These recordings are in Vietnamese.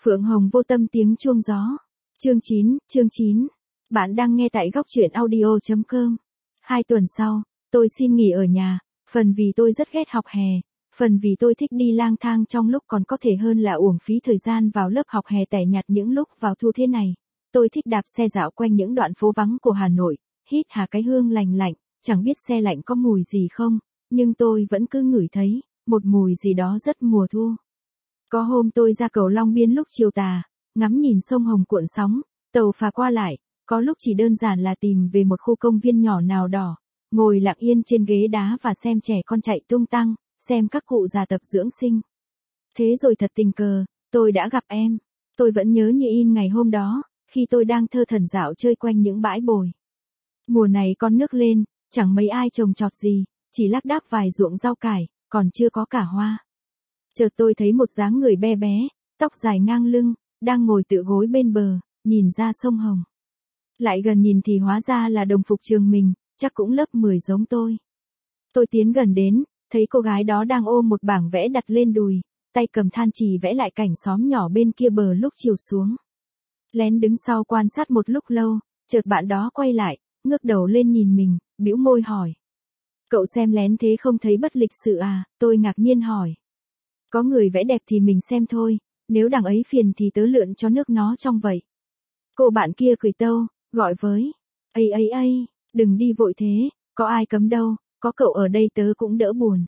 Phượng Hồng vô tâm tiếng chuông gió. Chương 9. Bạn đang nghe tại góc truyện audio.com. 2 tuần sau, tôi xin nghỉ ở nhà, phần vì tôi rất ghét học hè, phần vì tôi thích đi lang thang trong lúc còn có thể hơn là uổng phí thời gian vào lớp học hè tẻ nhạt những lúc vào thu thế này. Tôi thích đạp xe dạo quanh những đoạn phố vắng của Hà Nội, hít hà cái hương lành lạnh, chẳng biết xe lạnh có mùi gì không, nhưng tôi vẫn cứ ngửi thấy một mùi gì đó rất mùa thu. Có hôm tôi ra cầu Long Biên lúc chiều tà, ngắm nhìn sông Hồng cuộn sóng, tàu phà qua lại, có lúc chỉ đơn giản là tìm về một khu công viên nhỏ nào đó, ngồi lặng yên trên ghế đá và xem trẻ con chạy tung tăng, xem các cụ già tập dưỡng sinh. Thế rồi thật tình cờ, tôi đã gặp em. Tôi vẫn nhớ như in ngày hôm đó, khi tôi đang thơ thẩn dạo chơi quanh những bãi bồi. Mùa này con nước lên, chẳng mấy ai trồng trọt gì, chỉ lác đác vài ruộng rau cải, còn chưa có cả hoa. Chợt tôi thấy một dáng người be bé, tóc dài ngang lưng, đang ngồi tựa gối bên bờ, nhìn ra sông Hồng. Lại gần nhìn thì hóa ra là đồng phục trường mình, chắc cũng lớp 10 giống tôi. Tôi tiến gần đến, thấy cô gái đó đang ôm một bảng vẽ đặt lên đùi, tay cầm than chì vẽ lại cảnh xóm nhỏ bên kia bờ lúc chiều xuống. Lén đứng sau quan sát một lúc lâu, chợt bạn đó quay lại, ngước đầu lên nhìn mình, bĩu môi hỏi. Cậu xem lén thế không thấy bất lịch sự à? Tôi ngạc nhiên hỏi. Có người vẽ đẹp thì mình xem thôi, nếu đằng ấy phiền thì tớ lượn cho nước nó trong vậy. Cô bạn kia cười tâu, gọi với. Ây, đừng đi vội thế, có ai cấm đâu, có cậu ở đây tớ cũng đỡ buồn.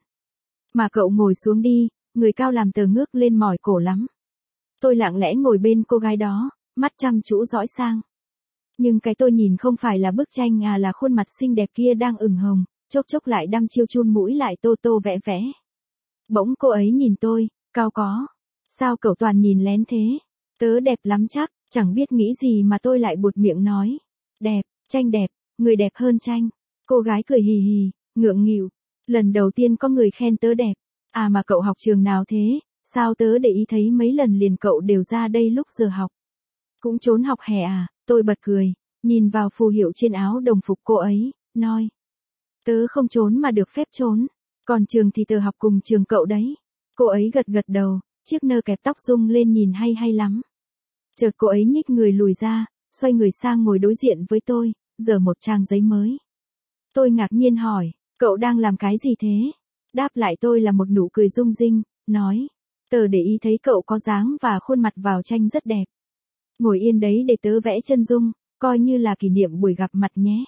Mà cậu ngồi xuống đi, người cao làm tớ ngước lên mỏi cổ lắm. Tôi lặng lẽ ngồi bên cô gái đó, mắt chăm chú dõi sang. Nhưng cái tôi nhìn không phải là bức tranh à, là khuôn mặt xinh đẹp kia đang ửng hồng, chốc chốc lại đăm chiêu chun mũi lại tô tô vẽ vẽ. Bỗng cô ấy nhìn tôi, cao có. Sao cậu toàn nhìn lén thế? Tớ đẹp lắm chắc, chẳng biết nghĩ gì mà tôi lại buột miệng nói. Đẹp, tranh đẹp, người đẹp hơn tranh. Cô gái cười hì hì, ngượng nghịu. Lần đầu tiên có người khen tớ đẹp. À mà cậu học trường nào thế? Sao tớ để ý thấy mấy lần liền cậu đều ra đây lúc giờ học. Cũng trốn học hè à? Tôi bật cười, nhìn vào phù hiệu trên áo đồng phục cô ấy, nói. Tớ không trốn mà được phép trốn. Còn trường thì tớ học cùng trường cậu đấy. Cô ấy gật gật đầu, chiếc nơ kẹp tóc rung lên nhìn hay lắm. Chợt cô ấy nhích người lùi ra, xoay người sang ngồi đối diện với tôi, giở một trang giấy mới. Tôi ngạc nhiên hỏi, cậu đang làm cái gì thế? Đáp lại tôi là một nụ cười rung rinh, nói, tớ để ý thấy cậu có dáng và khuôn mặt vào tranh rất đẹp. Ngồi yên đấy để tớ vẽ chân dung, coi như là kỷ niệm buổi gặp mặt nhé.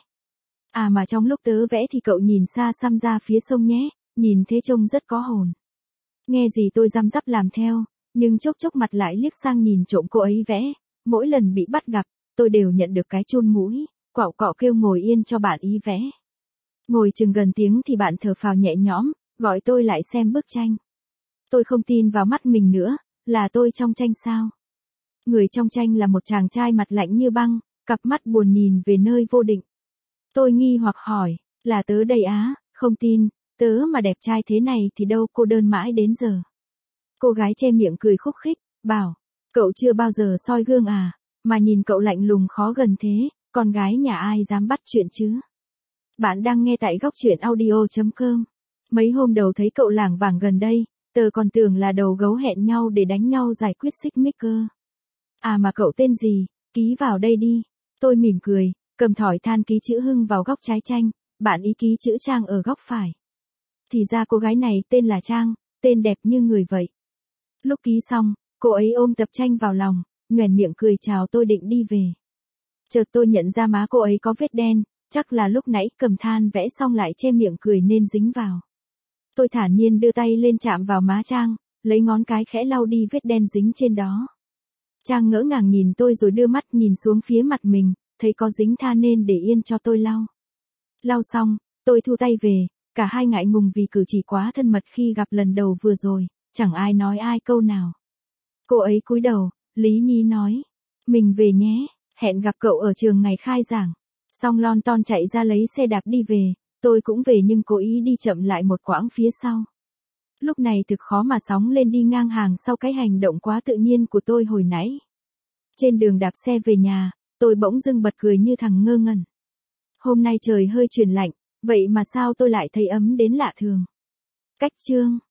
À mà trong lúc tớ vẽ thì cậu nhìn xa xăm ra phía sông nhé, nhìn thế trông rất có hồn. Nghe gì tôi răm rắp làm theo, nhưng chốc chốc mặt lại liếc sang nhìn trộm cô ấy vẽ, mỗi lần bị bắt gặp, tôi đều nhận được cái chun mũi, quạo cọ kêu ngồi yên cho bạn ý vẽ. Ngồi chừng gần tiếng thì bạn thở phào nhẹ nhõm, gọi tôi lại xem bức tranh. Tôi không tin vào mắt mình nữa, là tôi trong tranh sao? Người trong tranh là một chàng trai mặt lạnh như băng, cặp mắt buồn nhìn về nơi vô định. Tôi nghi hoặc hỏi, là tớ đây á? Không tin, tớ mà đẹp trai thế này thì đâu cô đơn mãi đến giờ. Cô gái che miệng cười khúc khích, bảo, cậu chưa bao giờ soi gương à, mà nhìn cậu lạnh lùng khó gần thế, con gái nhà ai dám bắt chuyện chứ. Bạn đang nghe tại góc truyện audio.com. Mấy hôm đầu thấy cậu lảng vảng gần đây, tớ còn tưởng là đầu gấu hẹn nhau để đánh nhau giải quyết xích mích cơ. À mà cậu tên gì, ký vào đây đi. Tôi mỉm cười, cầm thỏi than ký chữ Hưng vào góc trái tranh, bạn ý ký chữ Trang ở góc phải. Thì ra cô gái này tên là Trang, tên đẹp như người vậy. Lúc ký xong, cô ấy ôm tập tranh vào lòng, nhoẻn miệng cười chào tôi định đi về. Chợt tôi nhận ra má cô ấy có vết đen, chắc là lúc nãy cầm than vẽ xong lại che miệng cười nên dính vào. Tôi thản nhiên đưa tay lên chạm vào má Trang, lấy ngón cái khẽ lau đi vết đen dính trên đó. Trang ngỡ ngàng nhìn tôi rồi đưa mắt nhìn xuống phía mặt mình, thấy có dính than nên để yên cho tôi lau. Lau xong, tôi thu tay về, cả hai ngại ngùng vì cử chỉ quá thân mật khi gặp lần đầu vừa rồi, chẳng ai nói ai câu nào. Cô ấy cúi đầu, Lý Nhi nói, mình về nhé, hẹn gặp cậu ở trường ngày khai giảng. Xong lon ton chạy ra lấy xe đạp đi về, tôi cũng về nhưng cố ý đi chậm lại một quãng phía sau. Lúc này thực khó mà sóng lên đi ngang hàng sau cái hành động quá tự nhiên của tôi hồi nãy. Trên đường đạp xe về nhà, tôi bỗng dưng bật cười như thằng ngơ ngẩn. Hôm nay trời hơi chuyển lạnh, vậy mà sao tôi lại thấy ấm đến lạ thường. Cách chương